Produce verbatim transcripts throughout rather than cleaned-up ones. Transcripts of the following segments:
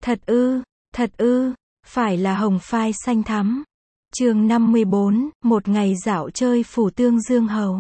Thật ư, thật ư, phải là hồng phai xanh thắm. Chương năm mươi bốn, một ngày dạo chơi phủ tương Dương Hầu.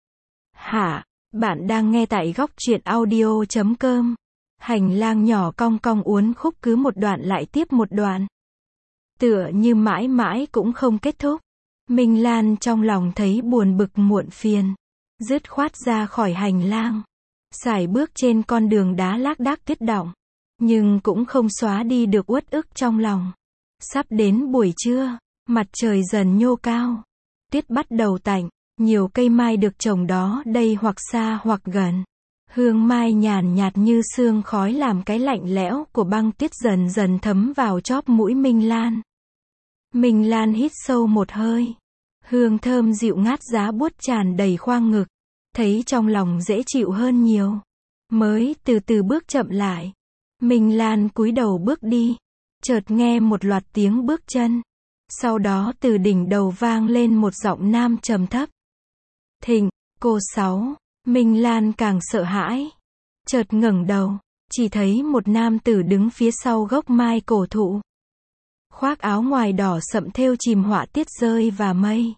Hả, bạn đang nghe tại góc truyện audio chấm com. Hành lang nhỏ cong cong uốn khúc cứ một đoạn lại tiếp một đoạn. Tựa như mãi mãi cũng không kết thúc. Minh Lan trong lòng thấy buồn bực muộn phiền. Dứt khoát ra khỏi hành lang. Sải bước trên con đường đá lác đác tuyết đọng. Nhưng cũng không xóa đi được uất ức trong lòng. Sắp đến buổi trưa, mặt trời dần nhô cao. Tuyết bắt đầu tạnh, nhiều cây mai được trồng đó đây hoặc xa hoặc gần. Hương mai nhàn nhạt như sương khói làm cái lạnh lẽo của băng tuyết dần dần thấm vào chóp mũi Minh Lan. Minh Lan hít sâu một hơi. Hương thơm dịu ngát giá buốt tràn đầy khoang ngực. Thấy trong lòng dễ chịu hơn nhiều. Mới từ từ bước chậm lại. Minh Lan cúi đầu bước đi. Chợt nghe một loạt tiếng bước chân. Sau đó từ đỉnh đầu vang lên một giọng nam trầm thấp. Thịnh, cô Sáu. Minh Lan càng sợ hãi. Chợt ngẩng đầu, chỉ thấy một nam tử đứng phía sau gốc mai cổ thụ. Khoác áo ngoài đỏ sậm thêu chìm họa tiết rơi và mây.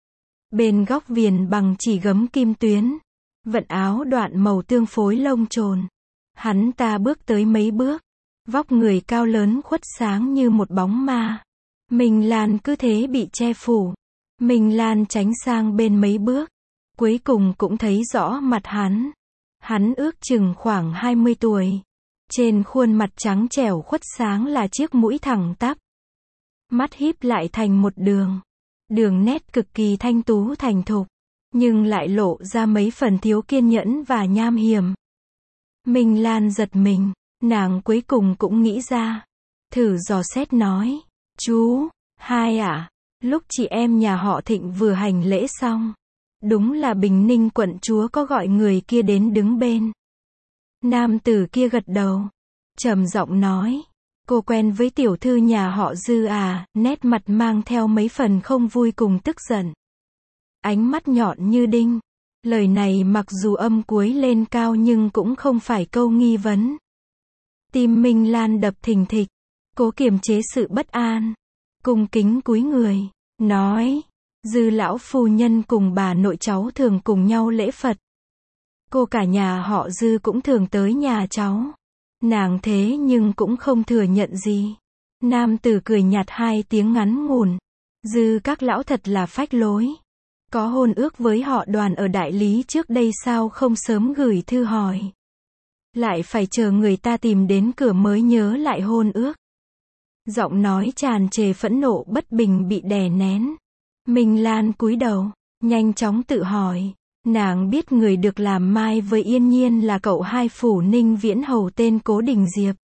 Bên góc viền bằng chỉ gấm kim tuyến. Vận áo đoạn màu tương phối lông trồn. Hắn ta bước tới mấy bước. Vóc người cao lớn khuất sáng như một bóng ma. Minh Lan cứ thế bị che phủ. Minh Lan tránh sang bên mấy bước. Cuối cùng cũng thấy rõ mặt hắn. Hắn ước chừng khoảng hai mươi tuổi. Trên khuôn mặt trắng trẻo khuất sáng là chiếc mũi thẳng tắp. Mắt híp lại thành một đường. Đường nét cực kỳ thanh tú thành thục. Nhưng lại lộ ra mấy phần thiếu kiên nhẫn và nham hiểm. Minh Lan giật mình. Nàng cuối cùng cũng nghĩ ra. Thử dò xét nói. Chú, hai ạ. À, lúc chị em nhà họ Thịnh vừa hành lễ xong. Đúng là Bình Ninh quận chúa có gọi người kia đến đứng bên. Nam tử kia gật đầu. Trầm giọng nói. Cô quen với tiểu thư nhà họ Dư à, nét mặt mang theo mấy phần không vui cùng tức giận. Ánh mắt nhọn như đinh. Lời này mặc dù âm cuối lên cao nhưng cũng không phải câu nghi vấn. Tim Minh Lan đập thình thịch. Cố kiềm chế sự bất an. Cung kính cúi người. Nói. Dư lão phu nhân cùng bà nội cháu thường cùng nhau lễ Phật. Cô cả nhà họ Dư cũng thường tới nhà cháu. Nàng thế nhưng cũng không thừa nhận gì. Nam tử cười nhạt hai tiếng ngắn ngủn. Dư các lão thật là phách lối. Có hôn ước với họ Đoàn ở đại lý trước đây sao không sớm gửi thư hỏi. Lại phải chờ người ta tìm đến cửa mới nhớ lại hôn ước. Giọng nói tràn trề phẫn nộ bất bình bị đè nén. Minh Lan cúi đầu, nhanh chóng tự hỏi. Nàng biết người được làm mai với Yên Nhiên là cậu hai phủ Ninh Viễn Hầu tên Cố Đình Diệp.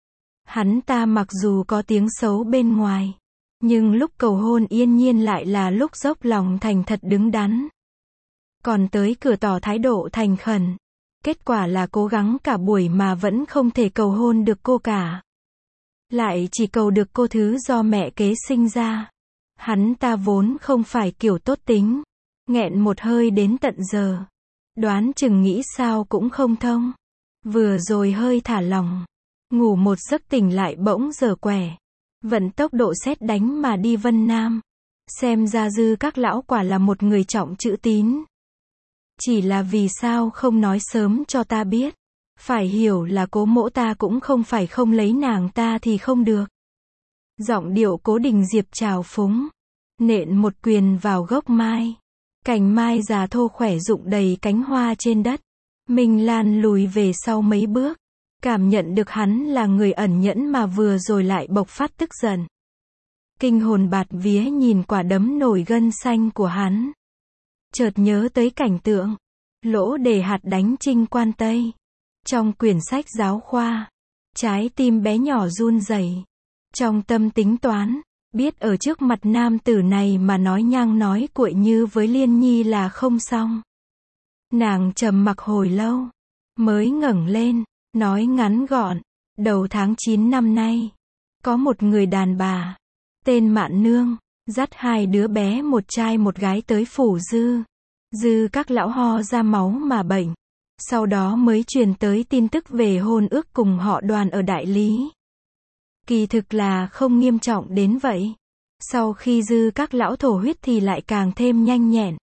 Hắn ta mặc dù có tiếng xấu bên ngoài. Nhưng lúc cầu hôn Yên Nhiên lại là lúc dốc lòng thành thật đứng đắn. Còn tới cửa tỏ thái độ thành khẩn. Kết quả là cố gắng cả buổi mà vẫn không thể cầu hôn được cô cả. Lại chỉ cầu được cô thứ do mẹ kế sinh ra. Hắn ta vốn không phải kiểu tốt tính. Nghẹn một hơi đến tận giờ. Đoán chừng nghĩ sao cũng không thông. Vừa rồi hơi thả lỏng. Ngủ một giấc tỉnh lại bỗng dở quẻ. Vận tốc độ sét đánh mà đi Vân Nam. Xem ra Dư các lão quả là một người trọng chữ tín. Chỉ là vì sao không nói sớm cho ta biết. Phải hiểu là cố mỗ ta cũng không phải không lấy nàng ta thì không được. Giọng điệu Cố Đình Diệp trào phúng. Nện một quyền vào gốc mai. Cành mai già thô khỏe rụng đầy cánh hoa trên đất. Minh Lan lùi về sau mấy bước. Cảm nhận được hắn là người ẩn nhẫn mà vừa rồi lại bộc phát tức giận. Kinh hồn bạt vía nhìn quả đấm nổi gân xanh của hắn. Chợt nhớ tới cảnh tượng. Lỗ đề hạt đánh Trinh Quan Tây. Trong quyển sách giáo khoa. Trái tim bé nhỏ run rẩy. Trong tâm tính toán. Biết ở trước mặt nam tử này mà nói nhăng nói cuội như với Liên Nhi là không xong. Nàng trầm mặc hồi lâu. Mới ngẩng lên. Nói ngắn gọn. Đầu tháng chín năm nay. Có một người đàn bà. Tên Mạn Nương. Dắt hai đứa bé một trai một gái tới phủ Dư. Dư các lão ho ra máu mà bệnh. Sau đó mới truyền tới tin tức về hôn ước cùng họ Đoàn ở đại lý. Kỳ thực là không nghiêm trọng đến vậy. Sau khi Dư các lão thổ huyết thì lại càng thêm nhanh nhẹn.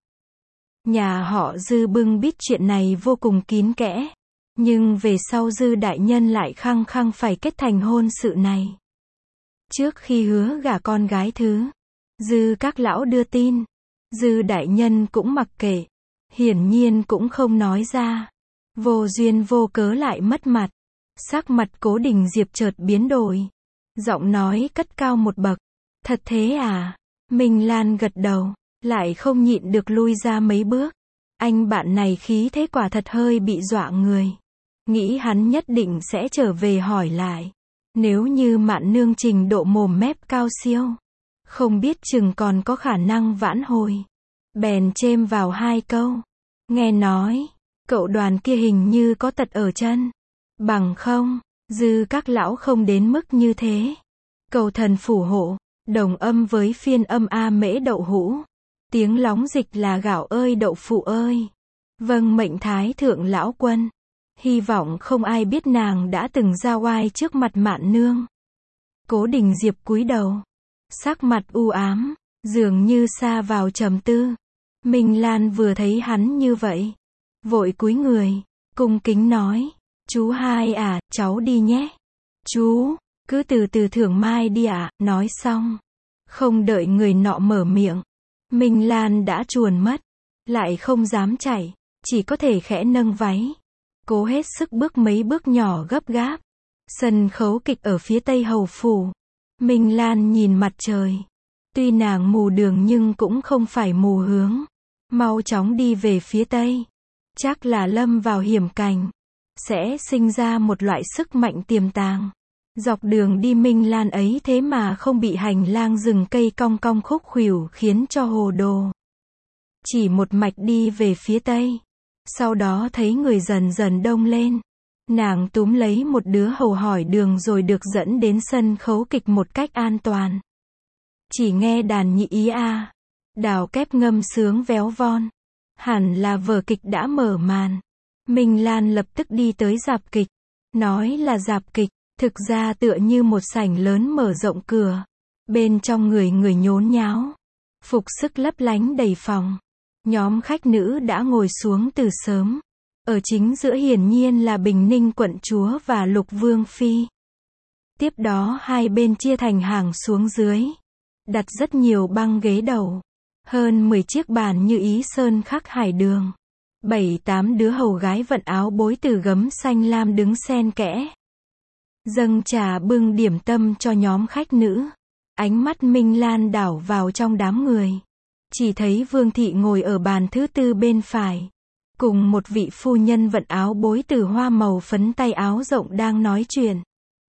Nhà họ Dư bưng bít chuyện này vô cùng kín kẽ. Nhưng về sau Dư đại nhân lại khăng khăng phải kết thành hôn sự này. Trước khi hứa gả con gái thứ, Dư các lão đưa tin. Dư đại nhân cũng mặc kệ. Hiển nhiên cũng không nói ra. Vô duyên vô cớ lại mất mặt. Sắc mặt Cố Đình Diệp chợt biến đổi. Giọng nói cất cao một bậc. Thật thế à? Minh Lan gật đầu, lại không nhịn được lui ra mấy bước. Anh bạn này khí thế quả thật hơi bị dọa người. Nghĩ hắn nhất định sẽ trở về hỏi lại. Nếu như Mạn Nương trình độ mồm mép cao siêu, không biết chừng còn có khả năng vãn hồi. Bèn chêm vào hai câu. Nghe nói, cậu Đoàn kia hình như có tật ở chân. Bằng không, Dư các lão không đến mức như thế. Cầu thần phù hộ, đồng âm với phiên âm A mễ đậu hũ. Tiếng lóng dịch là gạo ơi đậu phụ ơi. Vâng mệnh thái thượng lão quân. Hy vọng không ai biết nàng đã từng ra oai trước mặt Mạn Nương. Cố Đình Diệp cúi đầu. Sắc mặt u ám, dường như sa vào trầm tư. Minh Lan vừa thấy hắn như vậy. Vội cúi người, cung kính nói. Chú hai à, cháu đi nhé. Chú, cứ từ từ thưởng mai đi ạ, à, nói xong. Không đợi người nọ mở miệng. Minh Lan đã chuồn mất. Lại không dám chạy, chỉ có thể khẽ nâng váy. Cố hết sức bước mấy bước nhỏ gấp gáp. Sân khấu kịch ở phía tây hầu phủ. Minh Lan nhìn mặt trời. Tuy nàng mù đường nhưng cũng không phải mù hướng. Mau chóng đi về phía tây. Chắc là lâm vào hiểm cảnh. Sẽ sinh ra một loại sức mạnh tiềm tàng. Dọc đường đi Minh Lan ấy thế mà không bị hành lang rừng cây cong cong khúc khuỷu khiến cho hồ đồ. Chỉ một mạch đi về phía tây. Sau đó thấy người dần dần đông lên. Nàng túm lấy một đứa hầu hỏi đường rồi được dẫn đến sân khấu kịch một cách an toàn. Chỉ nghe đàn nhị ý a, đào kép ngâm sướng véo von. Hẳn là vở kịch đã mở màn. Minh Lan lập tức đi tới rạp kịch. Nói là rạp kịch, thực ra tựa như một sảnh lớn mở rộng cửa. Bên trong người người nhốn nháo. Phục sức lấp lánh đầy phòng. Nhóm khách nữ đã ngồi xuống từ sớm. Ở chính giữa hiển nhiên là Bình Ninh quận chúa và Lục Vương Phi. Tiếp đó hai bên chia thành hàng xuống dưới. Đặt rất nhiều băng ghế đầu. Hơn mười chiếc bàn như ý sơn khắc hải đường. Bảy tám đứa hầu gái vận áo bối từ gấm xanh lam đứng xen kẽ. Dâng trà bưng điểm tâm cho nhóm khách nữ. Ánh mắt Minh Lan đảo vào trong đám người. Chỉ thấy Vương Thị ngồi ở bàn thứ tư bên phải. Cùng một vị phu nhân vận áo bối từ hoa màu phấn tay áo rộng đang nói chuyện.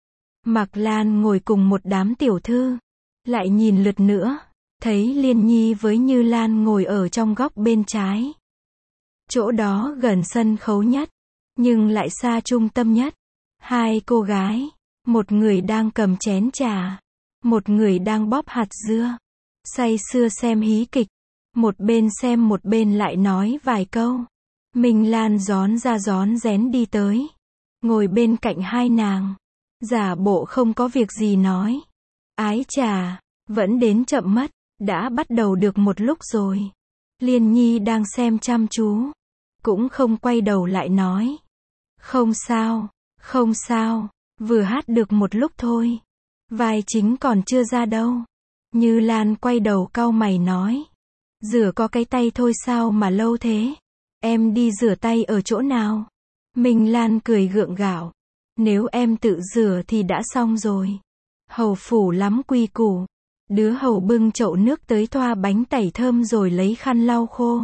Mạc Lan ngồi cùng một đám tiểu thư. Lại nhìn lượt nữa. Thấy Liên Nhi với Như Lan ngồi ở trong góc bên trái. Chỗ đó gần sân khấu nhất. Nhưng lại xa trung tâm nhất. Hai cô gái. Một người đang cầm chén trà. Một người đang bóp hạt dưa. Say sưa xem hí kịch. Một bên xem một bên lại nói vài câu. Minh Lan rón ra rón rén đi tới. Ngồi bên cạnh hai nàng. Giả bộ không có việc gì nói. Ái chà, vẫn đến chậm mất. Đã bắt đầu được một lúc rồi. Liên Nhi đang xem chăm chú. Cũng không quay đầu lại nói. Không sao, không sao. Vừa hát được một lúc thôi. Vai chính còn chưa ra đâu. Như Lan quay đầu cau mày nói. Rửa có cái tay thôi sao mà lâu thế? Em đi rửa tay ở chỗ nào? Minh Lan cười gượng gạo. Nếu em tự rửa thì đã xong rồi. Hầu phủ lắm quy củ. Đứa hầu bưng chậu nước tới thoa bánh tẩy thơm rồi lấy khăn lau khô.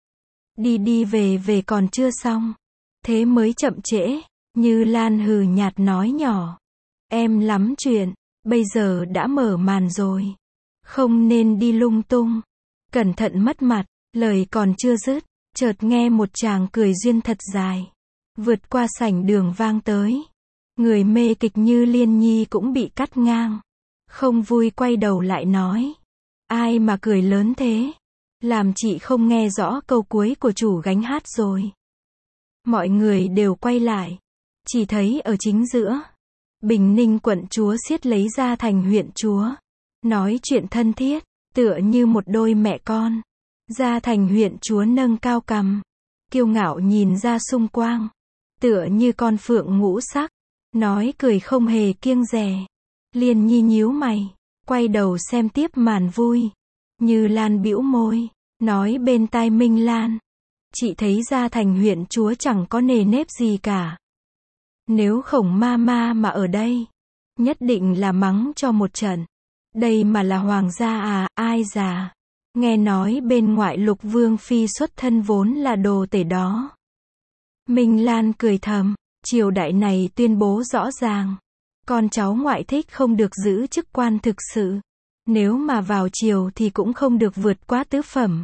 Đi đi về về còn chưa xong. Thế mới chậm trễ. Như Lan hừ nhạt nói nhỏ. Em lắm chuyện. Bây giờ đã mở màn rồi. Không nên đi lung tung. Cẩn thận mất mặt. Lời còn chưa dứt. Chợt nghe một chàng cười duyên thật dài. Vượt qua sảnh đường vang tới. Người mê kịch Như Liên Nhi cũng bị cắt ngang. Không vui quay đầu lại nói. Ai mà cười lớn thế? Làm chị không nghe rõ câu cuối của chủ gánh hát rồi. Mọi người đều quay lại. Chỉ thấy ở chính giữa. Bình Ninh quận chúa siết lấy Gia Thành huyện chúa. Nói chuyện thân thiết, tựa như một đôi mẹ con. Gia Thành huyện chúa nâng cao cằm, kiêu ngạo nhìn ra xung quanh, tựa như con phượng ngũ sắc, nói cười không hề kiêng dè. Liên Nhi nhíu mày, quay đầu xem tiếp màn vui. Như Lan bĩu môi, nói bên tai Minh Lan, chị thấy Gia Thành huyện chúa chẳng có nề nếp gì cả. Nếu Khổng ma ma mà ở đây, nhất định là mắng cho một trận. Đây mà là hoàng gia à, ai già. Nghe nói bên ngoại Lục Vương phi xuất thân vốn là đồ tể đó. Minh Lan cười thầm, triều đại này tuyên bố rõ ràng, con cháu ngoại thích không được giữ chức quan thực sự. Nếu mà vào triều thì cũng không được vượt quá tứ phẩm.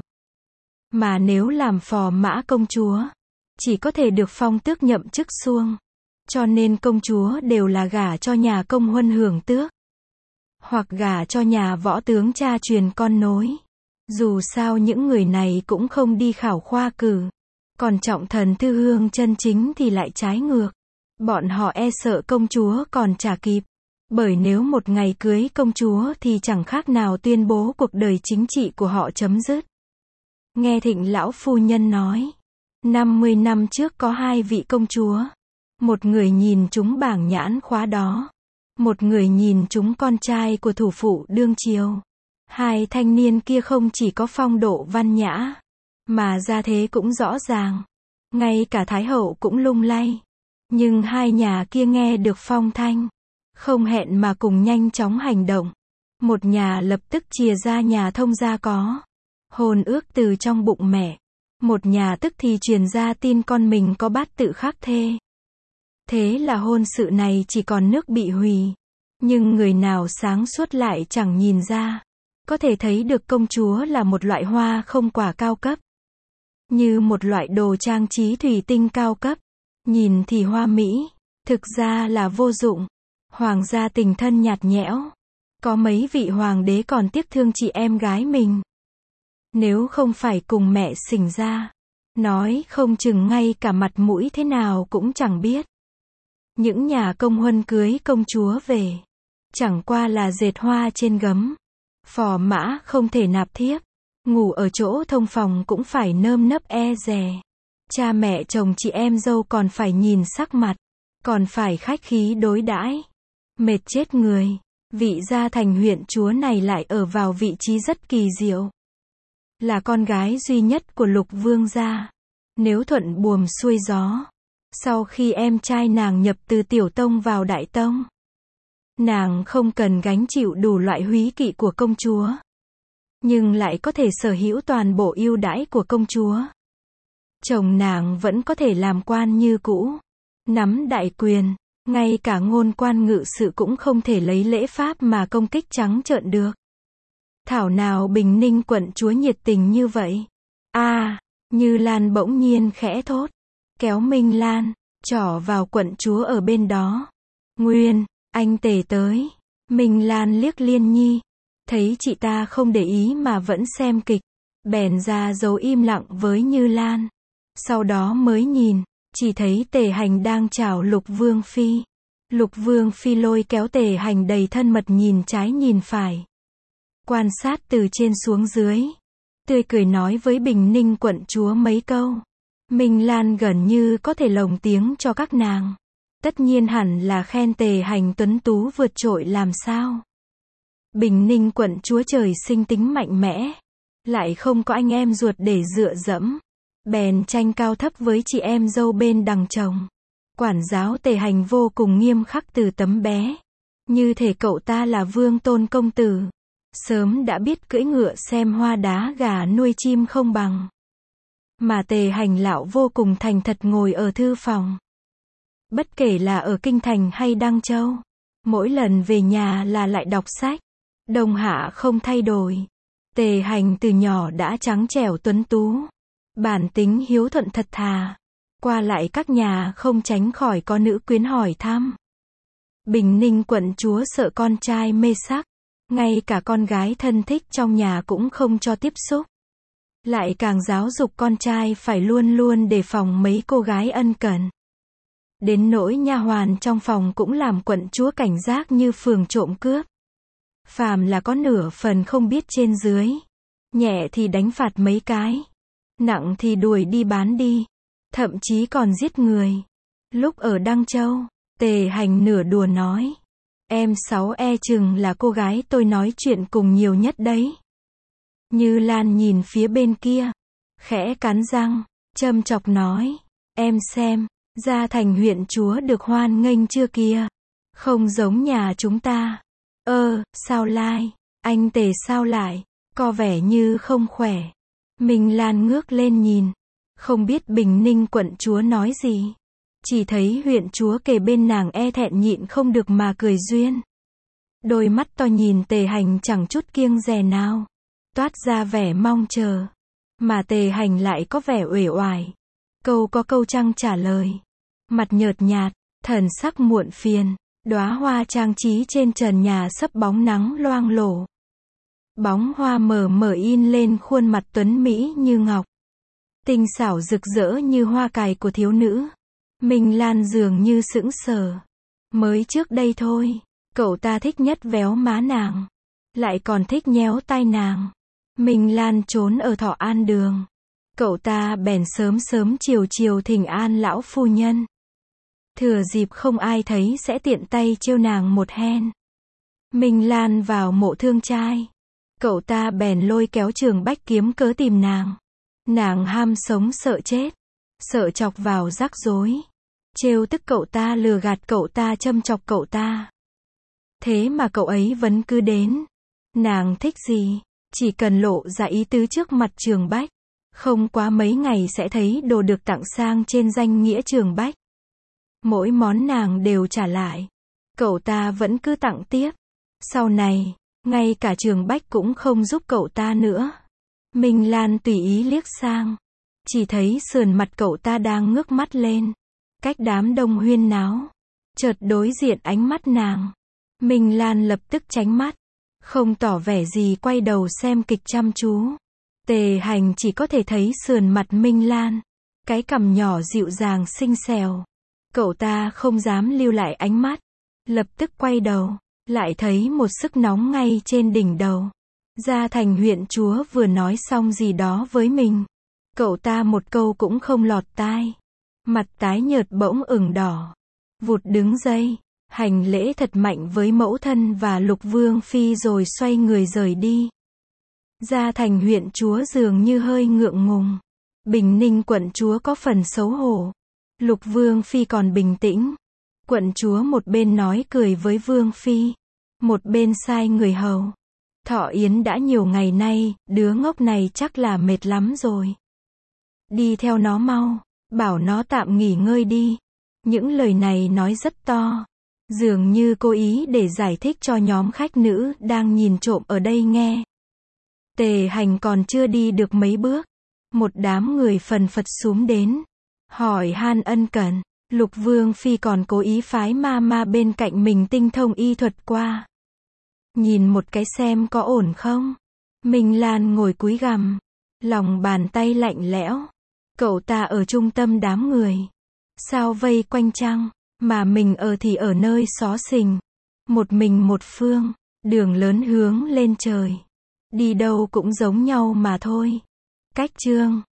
Mà nếu làm phò mã công chúa, chỉ có thể được phong tước nhậm chức xuông. Cho nên công chúa đều là gả cho nhà công huân hưởng tước, hoặc gả cho nhà võ tướng cha truyền con nối. Dù sao những người này cũng không đi khảo khoa cử. Còn trọng thần thư hương chân chính thì lại trái ngược. Bọn họ e sợ công chúa còn chả kịp. Bởi nếu một ngày cưới công chúa thì chẳng khác nào tuyên bố cuộc đời chính trị của họ chấm dứt. Nghe Thịnh lão phu nhân nói, năm mươi năm trước có hai vị công chúa. Một người nhìn chúng bảng nhãn khóa đó. Một người nhìn chúng con trai của thủ phụ đương triều. Hai thanh niên kia không chỉ có phong độ văn nhã, mà gia thế cũng rõ ràng. Ngay cả Thái hậu cũng lung lay. Nhưng hai nhà kia nghe được phong thanh, không hẹn mà cùng nhanh chóng hành động. Một nhà lập tức chìa ra nhà thông gia có hôn ước từ trong bụng mẹ. Một nhà tức thì truyền ra tin con mình có bát tự khắc thê. Thế là hôn sự này chỉ còn nước bị hủy. Nhưng người nào sáng suốt lại chẳng nhìn ra. Có thể thấy được công chúa là một loại hoa không quả cao cấp. Như một loại đồ trang trí thủy tinh cao cấp. Nhìn thì hoa mỹ, thực ra là vô dụng. Hoàng gia tình thân nhạt nhẽo. Có mấy vị hoàng đế còn tiếc thương chị em gái mình. Nếu không phải cùng mẹ sinh ra, nói không chừng ngay cả mặt mũi thế nào cũng chẳng biết. Những nhà công huân cưới công chúa về, chẳng qua là dệt hoa trên gấm. Phò mã không thể nạp thiếp, ngủ ở chỗ thông phòng cũng phải nơm nớp e dè. Cha mẹ chồng chị em dâu còn phải nhìn sắc mặt, còn phải khách khí đối đãi. Mệt chết người. Vị Gia Thành huyện chúa này lại ở vào vị trí rất kỳ diệu. Là con gái duy nhất của Lục Vương gia. Nếu thuận buồm xuôi gió, sau khi em trai nàng nhập từ tiểu tông vào đại tông, nàng không cần gánh chịu đủ loại húy kỵ của công chúa, nhưng lại có thể sở hữu toàn bộ ưu đãi của công chúa. Chồng nàng vẫn có thể làm quan như cũ, nắm đại quyền, ngay cả ngôn quan ngự sự cũng không thể lấy lễ pháp mà công kích trắng trợn được. Thảo nào Bình Ninh quận chúa nhiệt tình như vậy. A, à, Như Lan bỗng nhiên khẽ thốt, kéo Minh Lan, trỏ vào quận chúa ở bên đó. Nguyên, anh Tề tới. Minh Lan liếc Liên Nhi, thấy chị ta không để ý mà vẫn xem kịch, bèn ra dấu im lặng với Như Lan. Sau đó mới nhìn, chỉ thấy Tề Hành đang chào Lục Vương phi. Lục Vương phi lôi kéo Tề Hành đầy thân mật nhìn trái nhìn phải, quan sát từ trên xuống dưới, tươi cười nói với Bình Ninh quận chúa mấy câu. Minh Lan gần như có thể lồng tiếng cho các nàng. Tất nhiên hẳn là khen Tề Hành tuấn tú vượt trội làm sao. Bình Ninh quận chúa trời sinh tính mạnh mẽ, lại không có anh em ruột để dựa dẫm, bèn tranh cao thấp với chị em dâu bên đằng chồng. Quản giáo Tề Hành vô cùng nghiêm khắc từ tấm bé, như thể cậu ta là vương tôn công tử, sớm đã biết cưỡi ngựa xem hoa đá gà nuôi chim không bằng. Mà Tề Hành lão vô cùng thành thật ngồi ở thư phòng. Bất kể là ở Kinh Thành hay Đăng Châu, mỗi lần về nhà là lại đọc sách. Đông hạ không thay đổi. Tề Hành từ nhỏ đã trắng trẻo tuấn tú, bản tính hiếu thuận thật thà. Qua lại các nhà không tránh khỏi có nữ quyến hỏi thăm. Bình Ninh quận chúa sợ con trai mê sắc, ngay cả con gái thân thích trong nhà cũng không cho tiếp xúc. Lại càng giáo dục con trai phải luôn luôn đề phòng mấy cô gái ân cần. Đến nỗi nha hoàn trong phòng cũng làm quận chúa cảnh giác như phường trộm cướp. Phàm là có nửa phần không biết trên dưới, nhẹ thì đánh phạt mấy cái, nặng thì đuổi đi bán đi, thậm chí còn giết người. Lúc ở Đăng Châu, Tề Hành nửa đùa nói, em Sáu e chừng là cô gái tôi nói chuyện cùng nhiều nhất đấy. Như Lan nhìn phía bên kia, khẽ cắn răng, châm chọc nói, em xem, Gia Thành huyện chúa được hoan nghênh chưa kia, không giống nhà chúng ta. Ơ, sao lai, anh Tề sao lại, có vẻ như không khỏe. Minh Lan ngước lên nhìn, không biết Bình Ninh quận chúa nói gì. Chỉ thấy huyện chúa kề bên nàng e thẹn nhịn không được mà cười duyên. Đôi mắt to nhìn Tề Hành chẳng chút kiêng dè nào, toát ra vẻ mong chờ. Mà Tề Hành lại có vẻ uể oải. Câu có câu trăng trả lời. Mặt nhợt nhạt, thần sắc muộn phiền. Đóa hoa trang trí trên trần nhà sấp bóng nắng loang lổ. Bóng hoa mờ mờ in lên khuôn mặt tuấn mỹ như ngọc. Tinh xảo rực rỡ như hoa cài của thiếu nữ. Minh Lan dường như sững sờ. Mới trước đây thôi, cậu ta thích nhất véo má nàng, lại còn thích nhéo tai nàng. Minh Lan trốn ở Thọ An đường. Cậu ta bèn sớm sớm chiều chiều thỉnh an lão phu nhân. Thừa dịp không ai thấy sẽ tiện tay trêu nàng một hen. Minh Lan vào mộ thương trai. Cậu ta bèn lôi kéo Trường Bách kiếm cớ tìm nàng. Nàng ham sống sợ chết, sợ chọc vào rắc rối. Trêu tức cậu ta, lừa gạt cậu ta, châm chọc cậu ta. Thế mà cậu ấy vẫn cứ đến. Nàng thích gì, chỉ cần lộ ra ý tứ trước mặt Trường Bách, không quá mấy ngày sẽ thấy đồ được tặng sang trên danh nghĩa Trường Bách. Mỗi món nàng đều trả lại, cậu ta vẫn cứ tặng tiếp. Sau này, ngay cả Trường Bách cũng không giúp cậu ta nữa. Minh Lan tùy ý liếc sang, chỉ thấy sườn mặt cậu ta đang ngước mắt lên, cách đám đông huyên náo, chợt đối diện ánh mắt nàng. Minh Lan lập tức tránh mắt, không tỏ vẻ gì, quay đầu xem kịch chăm chú. Tề Hành chỉ có thể thấy sườn mặt Minh Lan, cái cằm nhỏ dịu dàng xinh xẻo. Cậu ta không dám lưu lại ánh mắt, lập tức quay đầu, lại thấy một sức nóng ngay trên đỉnh đầu. Gia Thành huyện chúa vừa nói xong gì đó với mình, cậu ta một câu cũng không lọt tai. Mặt tái nhợt bỗng ửng đỏ, vụt đứng dậy, hành lễ thật mạnh với mẫu thân và Lục Vương phi rồi xoay người rời đi. Gia Thành huyện chúa dường như hơi ngượng ngùng. Bình Ninh quận chúa có phần xấu hổ. Lục Vương phi còn bình tĩnh. Quận chúa một bên nói cười với Vương phi, một bên sai người hầu. Thọ yến đã nhiều ngày nay, đứa ngốc này chắc là mệt lắm rồi. Đi theo nó mau, bảo nó tạm nghỉ ngơi đi. Những lời này nói rất to, dường như cố ý để giải thích cho nhóm khách nữ đang nhìn trộm ở đây nghe. Tề Hành còn chưa đi được mấy bước, một đám người phần phật xúm đến, hỏi han ân cần. Lục Vương phi còn cố ý phái ma ma bên cạnh mình tinh thông y thuật qua. Nhìn một cái xem có ổn không? Minh Lan ngồi cúi gằm, lòng bàn tay lạnh lẽo. Cậu ta ở trung tâm đám người, sao vây quanh chăng, mà mình ở thì ở nơi xó xình. Một mình một phương, đường lớn hướng lên trời. Đi đâu cũng giống nhau mà thôi. Cách chương